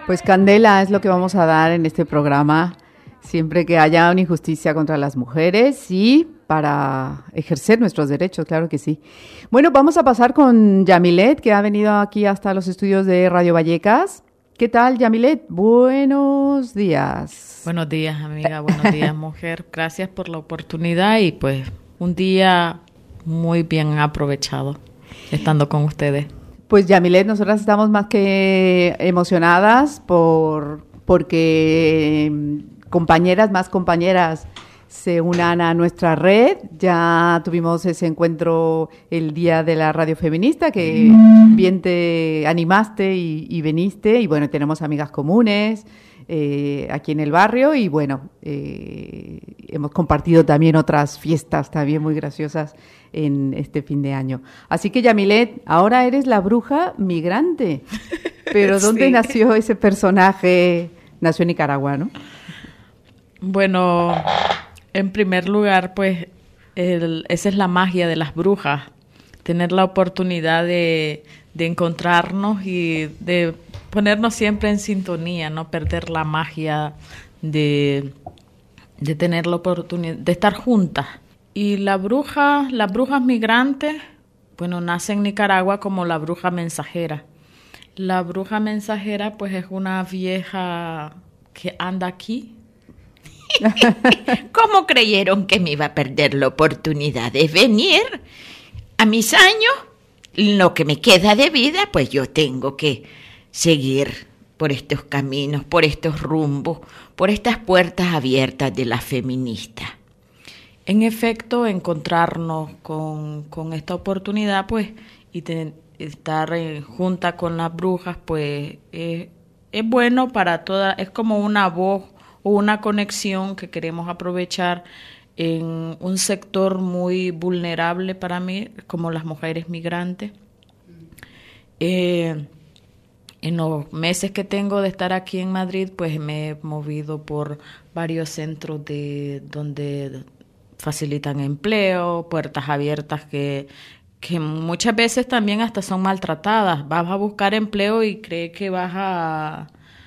Pues candela es lo que vamos a dar en este programa, siempre que haya una injusticia contra las mujeres y para ejercer nuestros derechos, claro que sí. Bueno, vamos a pasar con Yamilet, que ha venido aquí hasta los estudios de Radio Vallecas. ¿Qué tal, Yamilet? Buenos días. Buenos días, amiga. Buenos días, mujer. Gracias por la oportunidad y pues un día muy bien aprovechado estando con ustedes. Pues Yamilet, nosotras estamos más que emocionadas porque más compañeras se unan a nuestra red. Ya tuvimos ese encuentro el día de la radio feminista, que bien te animaste y viniste. Y bueno, tenemos amigas comunes aquí en el barrio y bueno, hemos compartido también otras fiestas también muy graciosas en este fin de año. Así que Yamilet, ahora eres la bruja migrante. Pero ¿dónde Sí. nació ese personaje? Nació en Nicaragua, ¿no? Bueno, en primer lugar, pues esa es la magia de las brujas, tener la oportunidad de encontrarnos y de ponernos siempre en sintonía, no perder la magia de tener la oportunidad de estar juntas. Y las brujas migrantes, bueno, nace en Nicaragua como la bruja mensajera. La bruja mensajera, pues, es una vieja que anda aquí. ¿Cómo creyeron que me iba a perder la oportunidad de venir? A mis años, lo que me queda de vida, pues yo tengo que seguir por estos caminos, por estos rumbos, por estas puertas abiertas de la feminista. En efecto, encontrarnos con esta oportunidad, pues, y estar junta con las brujas, pues, es bueno para todas, es como una voz o una conexión que queremos aprovechar en un sector muy vulnerable para mí, como las mujeres migrantes. En los meses que tengo de estar aquí en Madrid, pues me he movido por varios centros donde facilitan empleo, puertas abiertas que muchas veces también hasta son maltratadas. Vas a buscar empleo y crees que vas a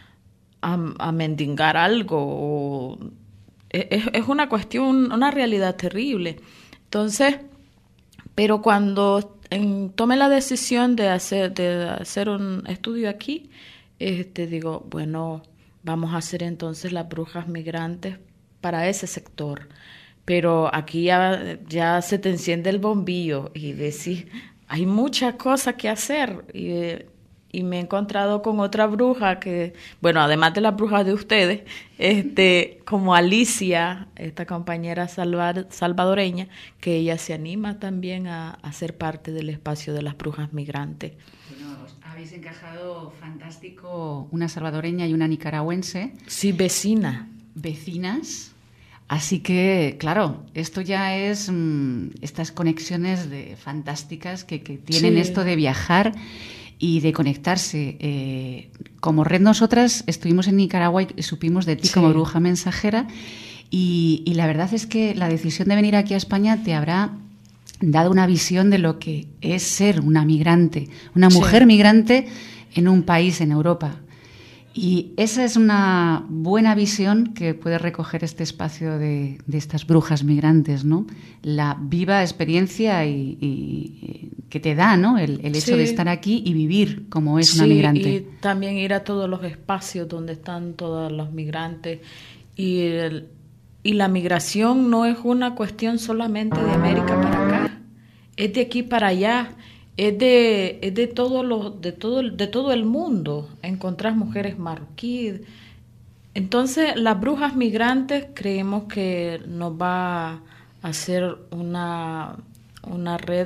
mendigar algo. Es una cuestión, una realidad terrible. Entonces, pero cuando tomé la decisión de hacer un estudio aquí, digo, bueno, vamos a hacer entonces las brujas migrantes para ese sector. Pero aquí ya se te enciende el bombillo y decís, hay muchas cosas que hacer. Y me he encontrado con otra bruja que, bueno, además de las brujas de ustedes, como Alicia, esta compañera salvadoreña, que ella se anima también a ser parte del espacio de las brujas migrantes. Bueno, habéis encajado fantástico, una salvadoreña y una nicaragüense. Sí, Vecinas. Así que, claro, esto ya es estas conexiones fantásticas que tienen, sí, esto de viajar y de conectarse. Como red nosotras estuvimos en Nicaragua y supimos de ti, sí, como bruja mensajera y la verdad es que la decisión de venir aquí a España te habrá dado una visión de lo que es ser una migrante, una mujer, sí, migrante en un país en Europa. Y esa es una buena visión que puede recoger este espacio de estas brujas migrantes, ¿no? La viva experiencia y que te da, ¿no? El hecho, sí, de estar aquí y vivir como es, sí, una migrante. Y también ir a todos los espacios donde están todos los migrantes. Y la migración no es una cuestión solamente de América para acá, es de aquí para allá. Es de todo el mundo. Encontrás mujeres marroquíes. Entonces, las brujas migrantes creemos que nos va a hacer una red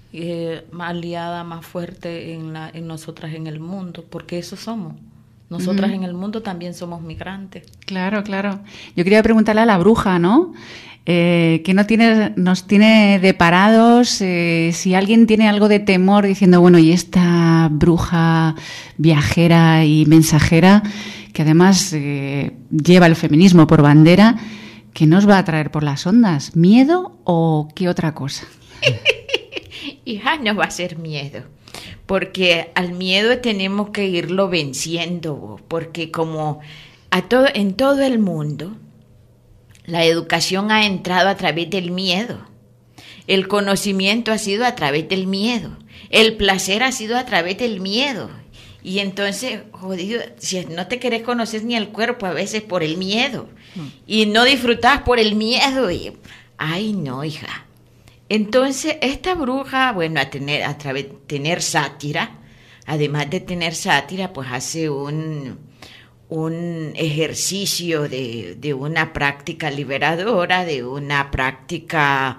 aliada más fuerte en nosotras en el mundo, porque eso somos. Nosotras en el mundo también somos migrantes. Claro, claro. Yo quería preguntarle a la bruja, ¿no? Que nos tiene deparados, si alguien tiene algo de temor diciendo, bueno, y esta bruja viajera y mensajera, que además lleva el feminismo por bandera, ¿qué nos va a traer por las ondas? ¿Miedo o qué otra cosa? Hija, no va a ser miedo, porque al miedo tenemos que irlo venciendo, porque como en todo el mundo, la educación ha entrado a través del miedo, el conocimiento ha sido a través del miedo, el placer ha sido a través del miedo. Y entonces, jodido, si no te querés conocer ni el cuerpo a veces por el miedo, y no disfrutás por el miedo, y ay no, hija. Entonces, esta bruja, bueno, tener sátira, además de tener sátira, pues hace un ejercicio de una práctica liberadora, de una práctica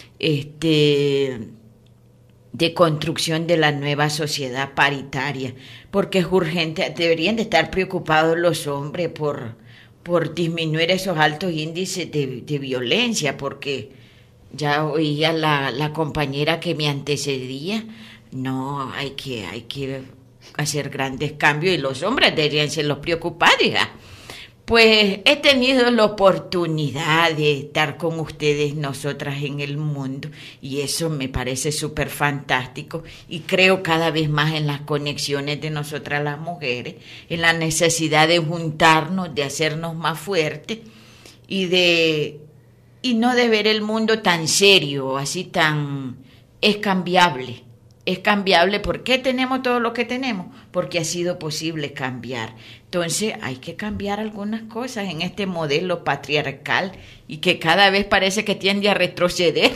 de construcción de la nueva sociedad paritaria, porque es urgente, deberían de estar preocupados los hombres por disminuir esos altos índices de violencia, porque ya oía la compañera que me antecedía, no, hay que hacer grandes cambios y los hombres deberían ser los preocupados, hija. Pues he tenido la oportunidad de estar con ustedes, nosotras en el mundo, y eso me parece súper fantástico, y creo cada vez más en las conexiones de nosotras las mujeres, en la necesidad de juntarnos, de hacernos más fuertes, y no de ver el mundo tan serio, así tan... Es cambiable. Es cambiable. ¿Por qué tenemos todo lo que tenemos? Porque ha sido posible cambiar. Entonces hay que cambiar algunas cosas en este modelo patriarcal y que cada vez parece que tiende a retroceder.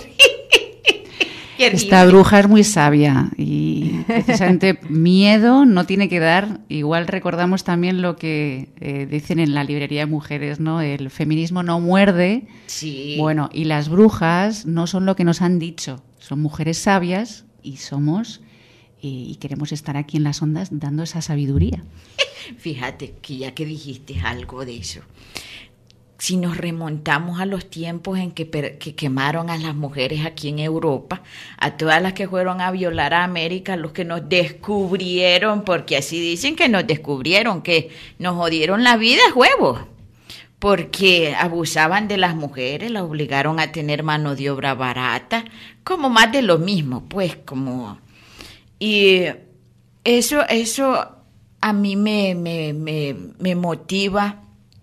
Esta bruja es muy sabia y precisamente miedo no tiene que dar. Igual recordamos también lo que dicen en la librería de mujeres, ¿no? El feminismo no muerde. Sí. Bueno, y las brujas no son lo que nos han dicho. Son mujeres sabias y y queremos estar aquí en las ondas dando esa sabiduría. Fíjate que ya que dijiste algo de eso, si nos remontamos a los tiempos en que quemaron a las mujeres aquí en Europa, a todas las que fueron a violar a América, los que nos descubrieron, porque así dicen que nos descubrieron, que nos jodieron la vida, huevos, porque abusaban de las mujeres, las obligaron a tener mano de obra barata, como más de lo mismo, pues, como... Y eso a mí me motiva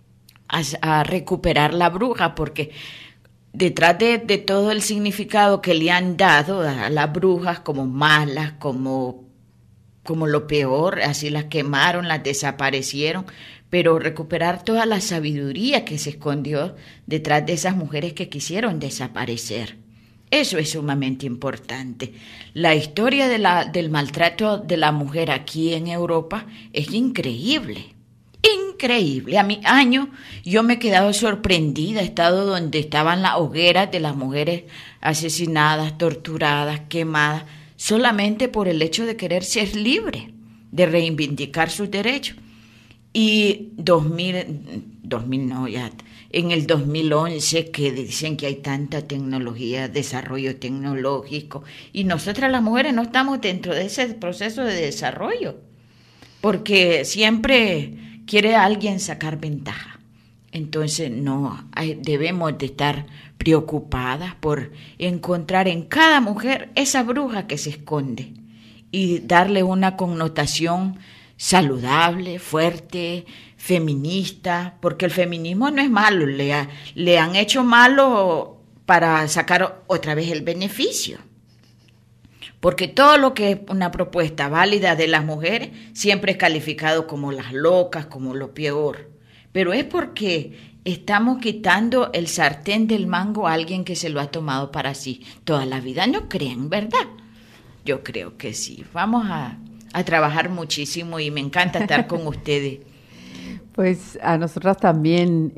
a recuperar la bruja, porque detrás de todo el significado que le han dado a las brujas como malas, como lo peor, así las quemaron, las desaparecieron, pero recuperar toda la sabiduría que se escondió detrás de esas mujeres que quisieron desaparecer. Eso es sumamente importante. La historia del maltrato de la mujer aquí en Europa es increíble. Increíble. A mi año yo me he quedado sorprendida. He estado donde estaban las hogueras de las mujeres asesinadas, torturadas, quemadas, solamente por el hecho de querer ser libre, de reivindicar sus derechos. Y 2000 no, ya en el 2011, que dicen que hay tanta tecnología, desarrollo tecnológico, y nosotras las mujeres no estamos dentro de ese proceso de desarrollo, porque siempre quiere alguien sacar ventaja. Entonces debemos de estar preocupadas por encontrar en cada mujer esa bruja que se esconde y darle una connotación saludable, fuerte, feminista, porque el feminismo no es malo, le han hecho malo para sacar otra vez el beneficio. Porque todo lo que es una propuesta válida de las mujeres siempre es calificado como las locas, como lo peor. Pero es porque estamos quitando el sartén del mango a alguien que se lo ha tomado para sí toda la vida. ¿No creen, verdad? Yo creo que sí. Vamos a trabajar muchísimo y me encanta estar con ustedes. Pues a nosotras también,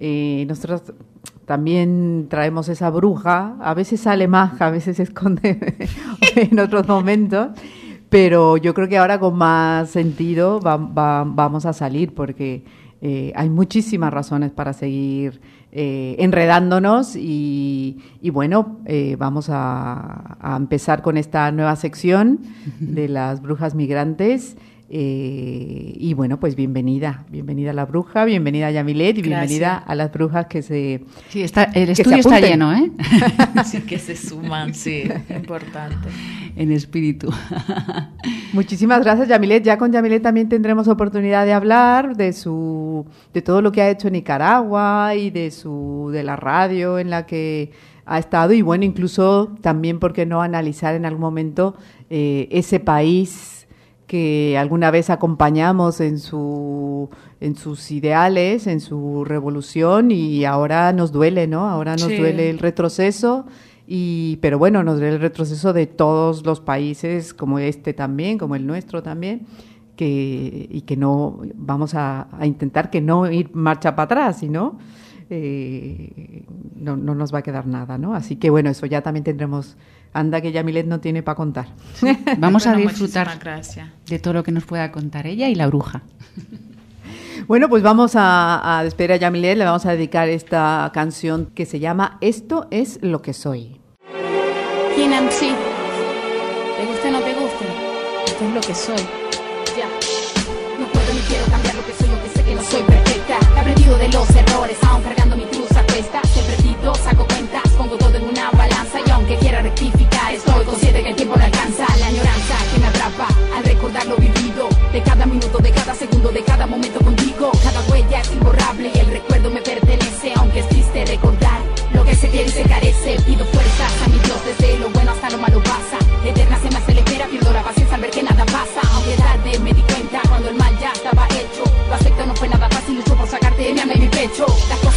también traemos esa bruja, a veces sale más, a veces se esconde en otros momentos, pero yo creo que ahora con más sentido vamos a salir, porque hay muchísimas razones para seguir enredándonos y bueno, vamos a empezar con esta nueva sección de las brujas migrantes. Y bueno, pues bienvenida a la bruja, bienvenida a Yamilet y bienvenida a las brujas que se... Sí, el estudio está lleno, ¿eh? Sí, que se suman, sí, importante. En espíritu. Muchísimas gracias, Yamilet. Ya con Yamilet también tendremos oportunidad de hablar de todo lo que ha hecho en Nicaragua y de la radio en la que ha estado, y bueno, incluso también, ¿por qué no analizar en algún momento ese país que alguna vez acompañamos en sus ideales, en su revolución, y ahora nos duele, ¿no? Ahora nos duele el retroceso, pero bueno, nos duele el retroceso de todos los países, como este también, como el nuestro también, y que no vamos a intentar que no ir marcha para atrás, sino no nos va a quedar nada, ¿no? Así que bueno, eso ya también tendremos. Anda que Yamilet no tiene para contar. Sí. Vamos a disfrutar de todo lo que nos pueda contar ella y la bruja. Bueno, pues vamos a despedir a Yamilet, le vamos a dedicar esta canción que se llama Esto es lo que soy. ¿Quién MC? ¿Te guste o no te guste? Esto es lo que soy. Ya. No puedo ni quiero cambiar lo que soy, aunque sé que no soy perfecta. He aprendido de los errores, aún cargando mi cruz a cuesta. Siempre tito, saco cuentas, pongo todo en una balanza. Y aunque quiera rectificar, estoy consciente que el tiempo no alcanza. La añoranza que me atrapa al recordar lo vivido, de cada minuto, de cada segundo, de cada momento contigo. Cada huella es imborrable y el recuerdo me pertenece. Aunque es triste recordar lo que se quiere y se carece. Pido fuerzas a mi Dios, desde lo bueno hasta lo malo pasa. Eterna se me hace la espera, pierdo la paciencia al ver que nada pasa. Aunque tarde me di cuenta cuando el mal ya estaba hecho. Lo acepto, no fue nada fácil, lucho por sacarte de mi alma y mi pecho.